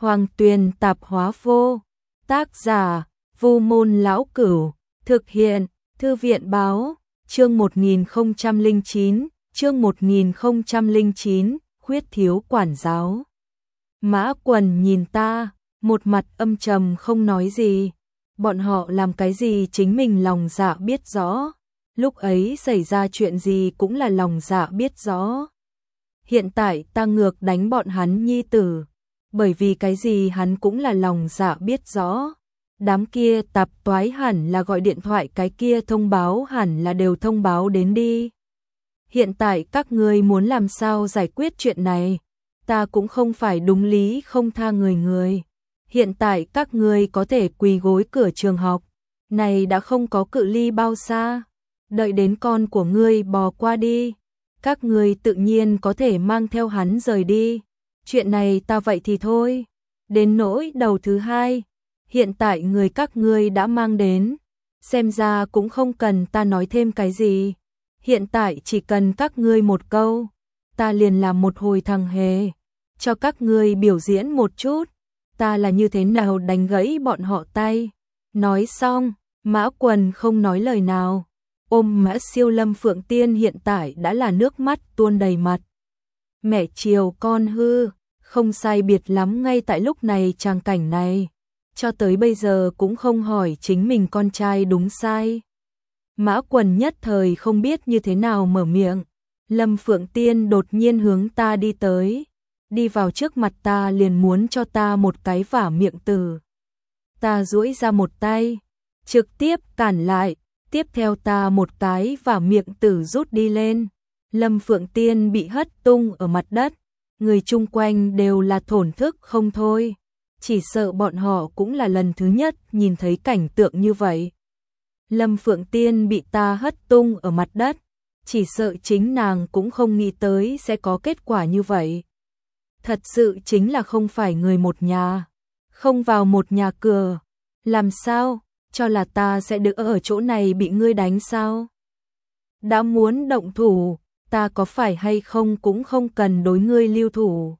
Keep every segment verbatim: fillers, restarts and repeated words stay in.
Hoàng Tuyền Tạp Hóa Vô. Tác giả: Vu Môn Lão Cửu. Thực hiện: Thư viện Báo. Chương một nghìn không trăm lẻ chín, chương một nghìn không trăm lẻ chín, khuyết thiếu quản giáo. Mã Quần nhìn ta, một mặt âm trầm không nói gì. Bọn họ làm cái gì chính mình lòng dạ biết rõ. Lúc ấy xảy ra chuyện gì cũng là lòng dạ biết rõ. Hiện tại ta ngược đánh bọn hắn nhi tử. Bởi vì cái gì hắn cũng là lòng dạ biết rõ. Đám kia tạp toái hẳn là gọi điện thoại, cái kia thông báo hẳn là đều thông báo đến đi. Hiện tại các ngươi muốn làm sao giải quyết chuyện này? Ta cũng không phải đúng lý không tha người người. Hiện tại các ngươi có thể quỳ gối cửa trường học. Này đã không có cự ly bao xa. Đợi đến con của ngươi bò qua đi. Các ngươi tự nhiên có thể mang theo hắn rời đi. Chuyện này ta vậy thì thôi. Đến nỗi đầu thứ hai. Hiện tại người các ngươi đã mang đến. Xem ra cũng không cần ta nói thêm cái gì. Hiện tại chỉ cần các ngươi một câu. Ta liền làm một hồi thằng hề. Cho các ngươi biểu diễn một chút. Ta là như thế nào đánh gãy bọn họ tay. Nói xong, Mã Quần không nói lời nào. Ôm Mã Siêu, Lâm Phượng Tiên hiện tại đã là nước mắt tuôn đầy mặt. Mẹ chiều con hư, không sai biệt lắm ngay tại lúc này tràng cảnh này. Cho tới bây giờ cũng không hỏi chính mình con trai đúng sai. Mã Quần nhất thời không biết như thế nào mở miệng. Lâm Phượng Tiên đột nhiên hướng ta đi tới. Đi vào trước mặt ta liền muốn cho ta một cái vả miệng tử. Ta duỗi ra một tay, trực tiếp cản lại. Tiếp theo ta một cái vả miệng tử rút đi lên. Lâm Phượng Tiên bị hất tung ở mặt đất. Người chung quanh đều là thổn thức không thôi. Chỉ sợ bọn họ cũng là lần thứ nhất nhìn thấy cảnh tượng như vậy. Lâm Phượng Tiên bị ta hất tung ở mặt đất. Chỉ sợ chính nàng cũng không nghĩ tới sẽ có kết quả như vậy. Thật sự chính là không phải người một nhà. Không vào một nhà cửa. Làm sao? Cho là ta sẽ được ở chỗ này bị ngươi đánh sao? Đã muốn động thủ, ta có phải hay không cũng không cần đối ngươi lưu thủ.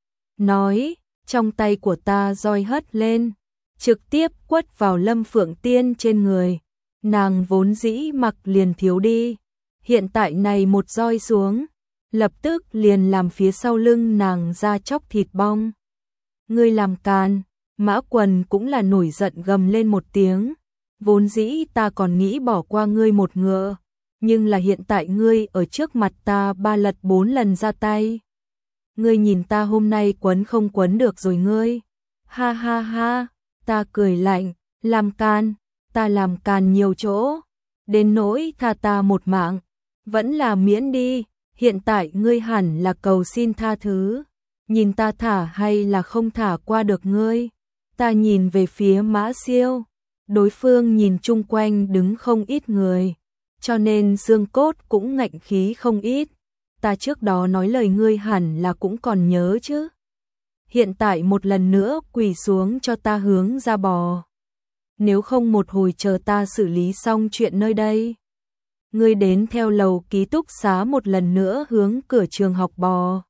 Nói, trong tay của ta roi hất lên, trực tiếp quất vào Lâm Phượng Tiên trên người. Nàng vốn dĩ mặc liền thiếu đi, hiện tại này một roi xuống, lập tức liền làm phía sau lưng nàng ra chóc thịt bong. Ngươi làm càn. Mã Quần cũng là nổi giận gầm lên một tiếng. Vốn dĩ ta còn nghĩ bỏ qua ngươi một ngựa, nhưng là hiện tại ngươi ở trước mặt ta ba lật bốn lần ra tay. Ngươi nhìn ta hôm nay quấn không quấn được rồi ngươi. Ha ha ha, ta cười lạnh, làm can, ta làm càn nhiều chỗ. Đến nỗi tha ta một mạng, vẫn là miễn đi, hiện tại ngươi hẳn là cầu xin tha thứ. Nhìn ta thả hay là không thả qua được ngươi. Ta nhìn về phía Mã Siêu. Đối phương nhìn chung quanh đứng không ít người, cho nên xương cốt cũng ngạnh khí không ít. Ta trước đó nói lời ngươi hẳn là cũng còn nhớ chứ. Hiện tại một lần nữa quỳ xuống cho ta hướng ra bò. Nếu không một hồi chờ ta xử lý xong chuyện nơi đây. Ngươi đến theo lầu ký túc xá một lần nữa hướng cửa trường học bò.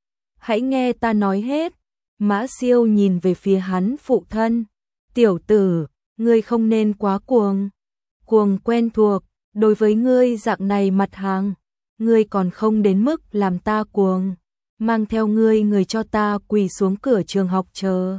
Hãy nghe ta nói hết. Mã Siêu nhìn về phía hắn phụ thân. Tiểu tử, ngươi không nên quá cuồng. Cuồng quen thuộc, đối với ngươi dạng này mặt hàng, ngươi còn không đến mức làm ta cuồng. Mang theo ngươi người cho ta quỳ xuống cửa trường học chờ.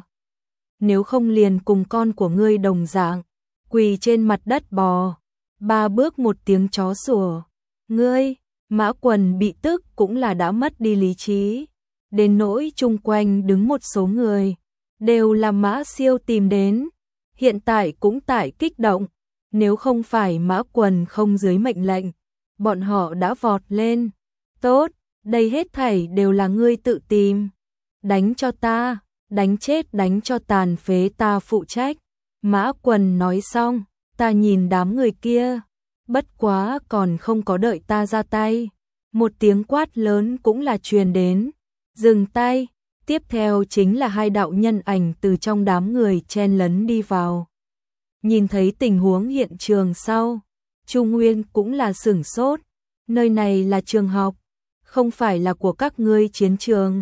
Nếu không liền cùng con của ngươi đồng dạng, quỳ trên mặt đất bò. Ba bước một tiếng chó sủa. Ngươi, Mã Quần bị tức cũng là đã mất đi lý trí. Đến nỗi chung quanh đứng một số người, đều là Mã Siêu tìm đến. Hiện tại cũng tại kích động, nếu không phải Mã Quần không dưới mệnh lệnh, bọn họ đã vọt lên. Tốt, đây hết thảy đều là ngươi tự tìm. Đánh cho ta, đánh chết đánh cho tàn phế ta phụ trách. Mã Quần nói xong, ta nhìn đám người kia, bất quá còn không có đợi ta ra tay. Một tiếng quát lớn cũng là truyền đến, dừng tay. Tiếp theo chính là hai đạo nhân ảnh từ trong đám người chen lấn đi vào. Nhìn thấy tình huống hiện trường sau, Chu Nguyên cũng là sửng sốt. Nơi này là trường học, không phải là của các ngươi chiến trường.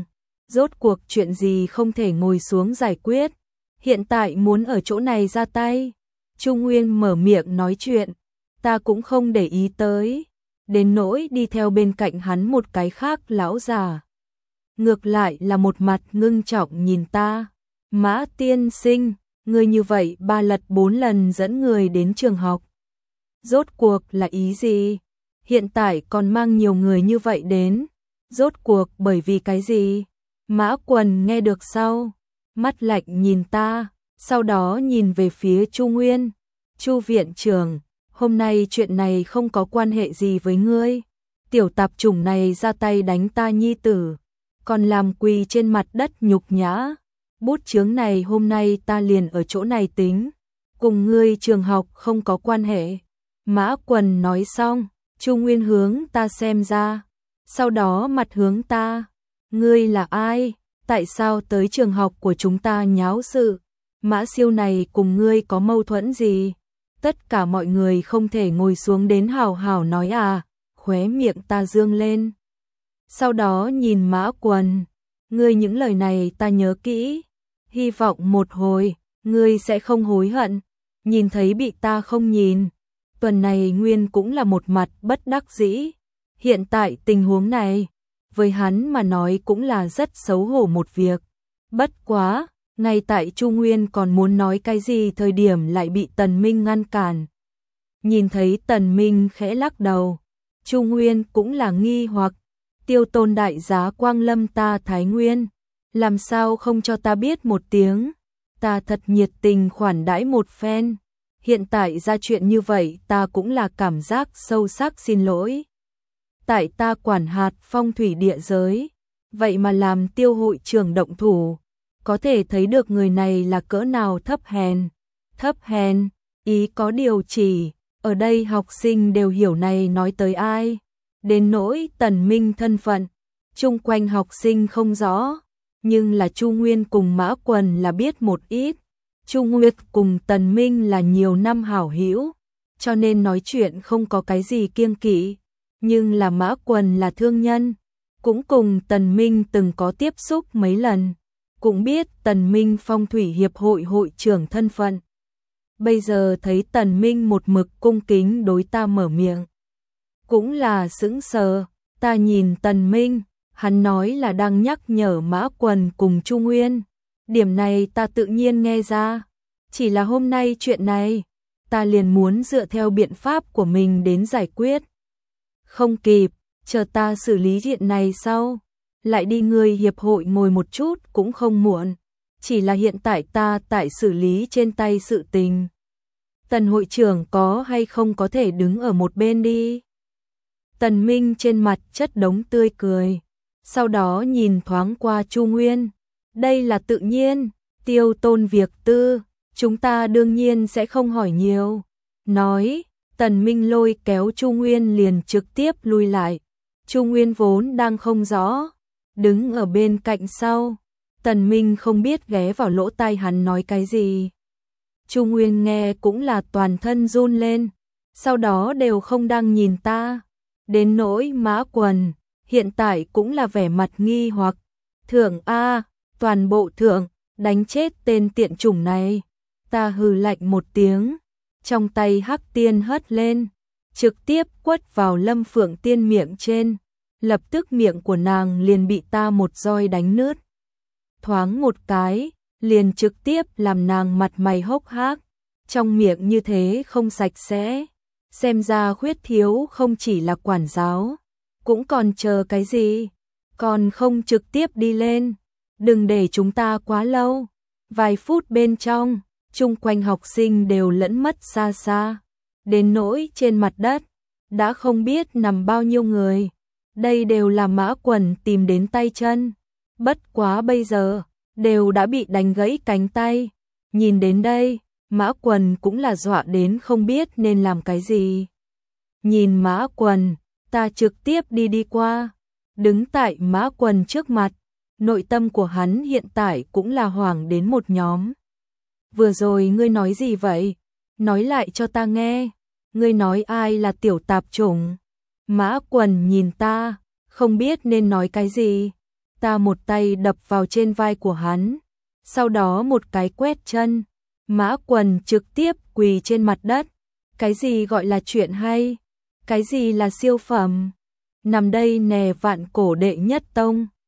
Rốt cuộc chuyện gì không thể ngồi xuống giải quyết, hiện tại muốn ở chỗ này ra tay. Trung Nguyên mở miệng nói chuyện, ta cũng không để ý tới, đến nỗi đi theo bên cạnh hắn một cái khác lão già. Ngược lại là một mặt ngưng trọng nhìn ta, Mã tiên sinh, người như vậy ba lật bốn lần dẫn người đến trường học. Rốt cuộc là ý gì? Hiện tại còn mang nhiều người như vậy đến, rốt cuộc bởi vì cái gì? Mã Quần nghe được sau, mắt lạnh nhìn ta, sau đó nhìn về phía Chu Nguyên. Chu viện trưởng, hôm nay chuyện này không có quan hệ gì với ngươi. Tiểu tạp chủng này ra tay đánh ta nhi tử, còn làm quỳ trên mặt đất nhục nhã. Bút chướng này hôm nay ta liền ở chỗ này tính, cùng ngươi trường học không có quan hệ. Mã Quần nói xong, Chu Nguyên hướng ta xem ra, sau đó mặt hướng ta. Ngươi là ai? Tại sao tới trường học của chúng ta nháo sự? Mã Siêu này cùng ngươi có mâu thuẫn gì? Tất cả mọi người không thể ngồi xuống đến hào hào nói à? Khóe miệng ta dương lên. Sau đó nhìn Mã Quần, ngươi những lời này ta nhớ kỹ, hy vọng một hồi ngươi sẽ không hối hận. Nhìn thấy bị ta không nhìn, tuần này Nguyên cũng là một mặt bất đắc dĩ. Hiện tại tình huống này, với hắn mà nói cũng là rất xấu hổ một việc. Bất quá, ngay tại Chu Nguyên còn muốn nói cái gì thời điểm lại bị Tần Minh ngăn cản. Nhìn thấy Tần Minh khẽ lắc đầu, Chu Nguyên cũng là nghi hoặc, Tiêu Tôn đại giá quang lâm ta Thái Nguyên, làm sao không cho ta biết một tiếng, ta thật nhiệt tình khoản đãi một phen. Hiện tại ra chuyện như vậy ta cũng là cảm giác sâu sắc xin lỗi. Tại ta quản hạt phong thủy địa giới, vậy mà làm Tiêu hội trưởng động thủ, có thể thấy được người này là cỡ nào thấp hèn. Thấp hèn, ý có điều chỉ, ở đây học sinh đều hiểu này nói tới ai. Đến nỗi Tần Minh thân phận, chung quanh học sinh không rõ, nhưng là Chu Nguyên cùng Mã Quần là biết một ít. Chu Nguyên cùng Tần Minh là nhiều năm hảo hữu, cho nên nói chuyện không có cái gì kiêng kỵ. Nhưng là Mã Quần là thương nhân, cũng cùng Tần Minh từng có tiếp xúc mấy lần, cũng biết Tần Minh phong thủy hiệp hội hội trưởng thân phận. Bây giờ thấy Tần Minh một mực cung kính đối ta mở miệng, cũng là sững sờ. Ta nhìn Tần Minh, hắn nói là đang nhắc nhở Mã Quần cùng Chu Nguyên. Điểm này ta tự nhiên nghe ra, chỉ là hôm nay chuyện này, ta liền muốn dựa theo biện pháp của mình đến giải quyết. Không kịp, chờ ta xử lý chuyện này sau, lại đi người hiệp hội ngồi một chút cũng không muộn. Chỉ là hiện tại ta tại xử lý trên tay sự tình. Tần hội trưởng có hay không có thể đứng ở một bên đi. Tần Minh trên mặt chất đống tươi cười, sau đó nhìn thoáng qua Chu Nguyên. Đây là tự nhiên, Tiêu Tôn việc tư, chúng ta đương nhiên sẽ không hỏi nhiều. Nói, Tần Minh lôi kéo Chu Nguyên liền trực tiếp lui lại. Chu Nguyên vốn đang không rõ, đứng ở bên cạnh sau. Tần Minh không biết ghé vào lỗ tai hắn nói cái gì. Chu Nguyên nghe cũng là toàn thân run lên, sau đó đều không đang nhìn ta. Đến nỗi Mã Quần, hiện tại cũng là vẻ mặt nghi hoặc. Thượng A, toàn bộ thượng, đánh chết tên tiện chủng này. Ta hừ lạnh một tiếng, trong tay hắc tiên hất lên, trực tiếp quất vào Lâm Phượng Tiên miệng trên. Lập tức miệng của nàng liền bị ta một roi đánh nứt. Thoáng một cái, liền trực tiếp làm nàng mặt mày hốc hác, trong miệng như thế không sạch sẽ. Xem ra khuyết thiếu không chỉ là quản giáo, cũng còn chờ cái gì, còn không trực tiếp đi lên, đừng để chúng ta quá lâu. Vài phút bên trong, chung quanh học sinh đều lẫn mất xa xa, đến nỗi trên mặt đất, đã không biết nằm bao nhiêu người. Đây đều là Mã Quần tìm đến tay chân, bất quá bây giờ, đều đã bị đánh gãy cánh tay. Nhìn đến đây, Mã Quần cũng là dọa đến không biết nên làm cái gì. Nhìn Mã Quần, ta trực tiếp đi đi qua, đứng tại Mã Quần trước mặt, nội tâm của hắn hiện tại cũng là hoảng đến một nhóm. Vừa rồi ngươi nói gì vậy? Nói lại cho ta nghe, ngươi nói ai là tiểu tạp chủng? Mã Quần nhìn ta, không biết nên nói cái gì. ta một tay đập vào trên vai của hắn, sau đó một cái quét chân, Mã Quần trực tiếp quỳ trên mặt đất. Cái gì gọi là chuyện hay? Cái gì là siêu phẩm? Nằm đây nè, vạn cổ đệ nhất tông.